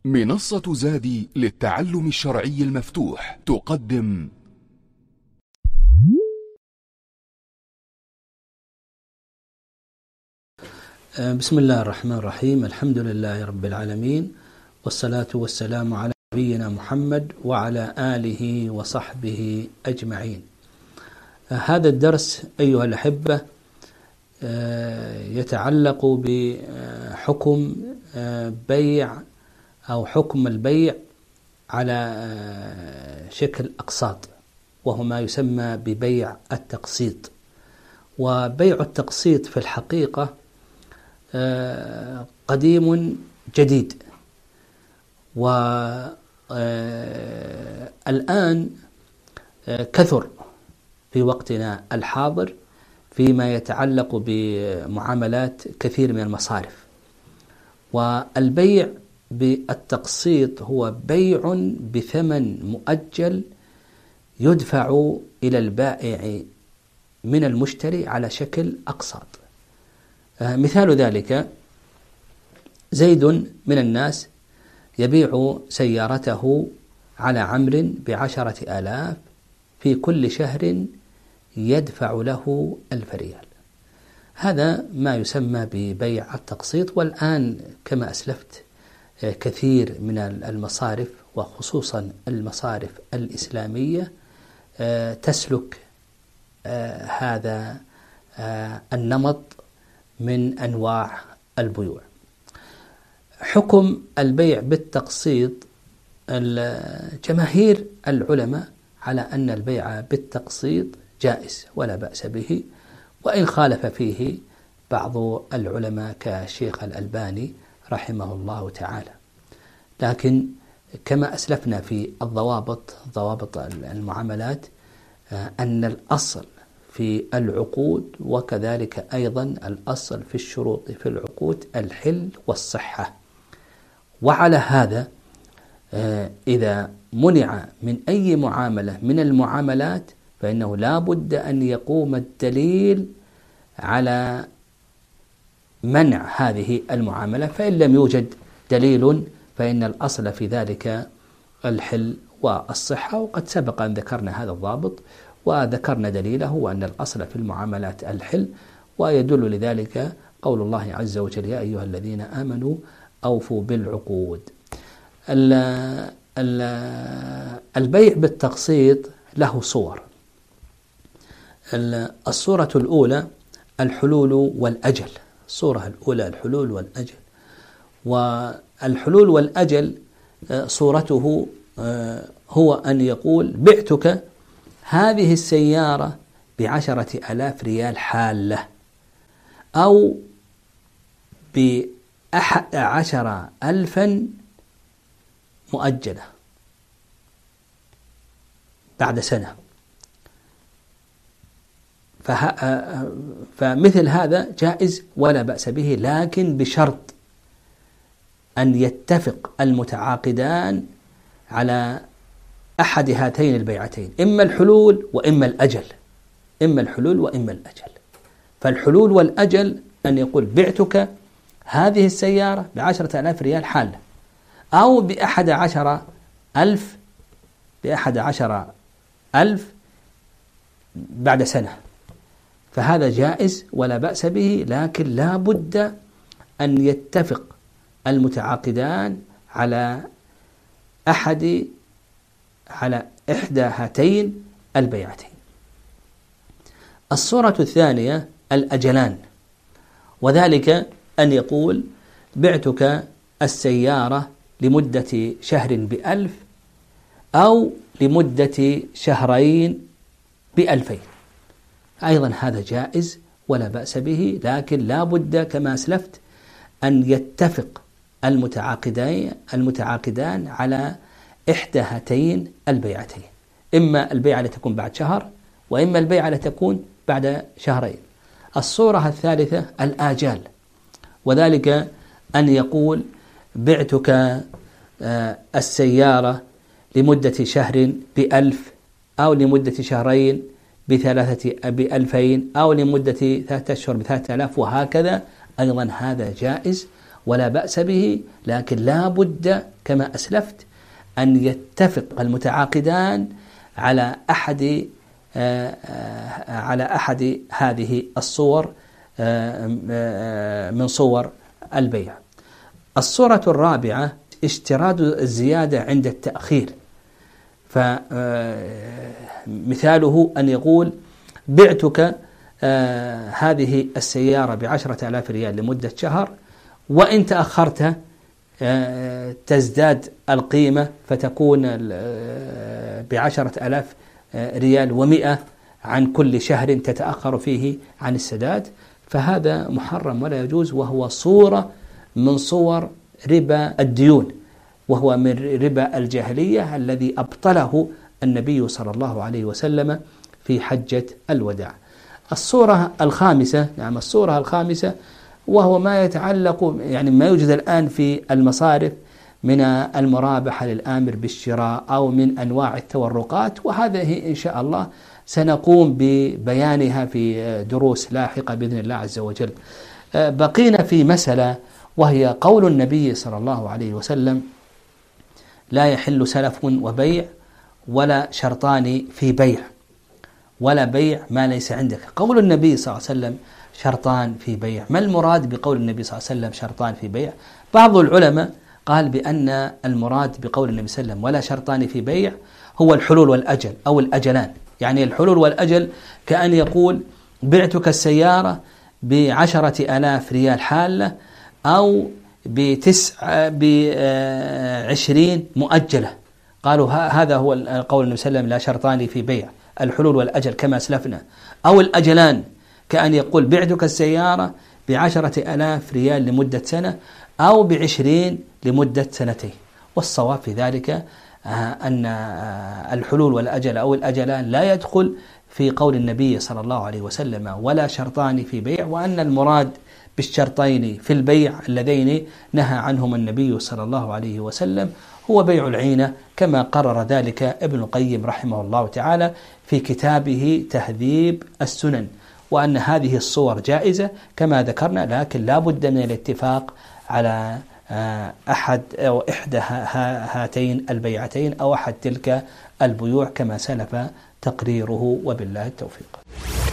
منصة زادي للتعلم الشرعي المفتوح تقدم بسم الله الرحمن الرحيم. الحمد لله رب العالمين، والصلاة والسلام على نبينا محمد وعلى آله وصحبه أجمعين. هذا الدرس أيها الأحبة يتعلق بحكم بيع أو حكم البيع على شكل أقساط، وهو ما يسمى ببيع التقسيط. وبيع التقسيط في الحقيقة قديم جديد، والآن كثر في وقتنا الحاضر فيما يتعلق بمعاملات كثير من المصارف. والبيع بالتقسيط هو بيع بثمن مؤجل يدفع إلى البائع من المشتري على شكل أقساط. مثال ذلك: زيد من الناس يبيع سيارته على عمرو ب10,000، في كل شهر يدفع له 1,000 ريال. هذا ما يسمى ببيع التقسيط. والآن كما أسلفت كثير من المصارف وخصوصا المصارف الإسلامية تسلك هذا النمط من أنواع البيوع. حكم البيع بالتقسيط: جماهير العلماء على أن البيع بالتقسيط جائز ولا بأس به، وإن خالف فيه بعض العلماء كشيخ الألباني رحمه الله تعالى. لكن كما أسلفنا في ضوابط المعاملات أن الأصل في العقود، وكذلك أيضا الأصل في الشروط في العقود، الحل والصحة. وعلى هذا إذا منع من أي معاملة من المعاملات فإنه لا بد أن يقوم الدليل على منع هذه المعاملة. فإن لم يوجد دليل فإن الأصل في ذلك الحل والصحة. وقد سبق أن ذكرنا هذا الضابط وذكرنا دليله، وأن الأصل في المعاملات الحل، ويدل لذلك قول الله عز وجل: يا أيها الذين آمنوا أوفوا بالعقود. البيع بالتقسيط له صور. الصورة الأولى الحلول والأجل. الصورة الأولى الحلول والأجل. والحلول والأجل صورته هو أن يقول: بعتك هذه السيارة ب10,000 ريال حالة، أو ب11,000 مؤجلة بعد سنة. فمثل هذا جائز ولا بأس به، لكن بشرط أن يتفق المتعاقدان على أحد هاتين البيعتين، إما الحلول وإما الأجل. إما الحلول وإما الأجل. فالحلول والأجل أن يقول: بعتك هذه السيارة ب10,000 ريال حالة، أو ب11,000 بعد سنة. فهذا جائز ولا بأس به، لكن لا بد أن يتفق المتعاقدان على إحدى هاتين البيعتين. الصورة الثانية الأجلان، وذلك أن يقول: بعتك السيارة لمدة شهر ب1,000، أو لمدة شهرين ب2,000. أيضا هذا جائز ولا بأس به، لكن لا بد كما أسلفت أن يتفق المتعاقدان على إحدى هاتين البيعتين، إما البيعة لتكون بعد شهر، وإما البيعة لتكون بعد شهرين. الصورة الثالثة الآجال، وذلك أن يقول: بعتك السيارة لمدة شهر ب1,000، أو لمدة شهرين ب2,000، أو لمدة 3 أشهر ب3,000، وهكذا. أيضا هذا جائز ولا بأس به، لكن لا بد كما أسلفت أن يتفق المتعاقدان على أحد هذه الصور من صور البيع. الصورة الرابعة اشتراط الزيادة عند التأخير، فمثاله أن يقول بعتك هذه السيارة ب10,000 ريال لمدة شهر، وإن تأخرت تزداد القيمة فتكون ب10,000 ريال و100 عن كل شهر تتأخر فيه عن السداد، فهذا محرم ولا يجوز، وهو صورة من صور ربا الديون، وهو من ربا الجاهلية الذي أبطله النبي صلى الله عليه وسلم في حجة الوداع. الصورة الخامسة وهو ما يتعلق يعني ما يوجد الآن في المصارف من المرابحة للآمر بالشراء أو من أنواع التورقات، وهذه إن شاء الله سنقوم ببيانها في دروس لاحقة بإذن الله عز وجل. بقينا في مسألة وهي قول النبي صلى الله عليه وسلم: لا يحل سلف وبيع ولا شرطان في بيع، ولا بيع ما ليس عندك. قول النبي صلى الله عليه وسلم شرطان في بيع، ما المراد بقول النبي صلى الله عليه وسلم شرطان في بيع؟ بعض العلماء قال بأن المراد بقول النبي صلى الله عليه وسلم ولا شرطان في بيع هو الحلول والأجل أو الأجلان. يعني الحلول والأجل كأن يقول بعتك السيارة ب10,000 ريال حالة أو ب20 مؤجلة. قالوا هذا هو قول النبي صلى الله عليه وسلم لا شرطان في بيع، الحلول والأجل كما أسلفنا. أو الأجلان كأن يقول بعتك السيارة ب10,000 ريال لمدة سنة أو ب20 لمدة سنتين. والصواب في ذلك أن الحلول والأجل أو الأجلان لا يدخل في قول النبي صلى الله عليه وسلم ولا شرطان في بيع، وأن المراد بالشرطين في البيع اللذين نهى عنهما النبي صلى الله عليه وسلم هو بيع العينة، كما قرر ذلك ابن القيم رحمه الله تعالى في كتابه تهذيب السنن، وأن هذه الصور جائزة كما ذكرنا، لكن لا بد من الاتفاق على أحد أو إحدى هاتين البيعتين أو أحد تلك البيوع كما سلف تقريره، وبالله التوفيق.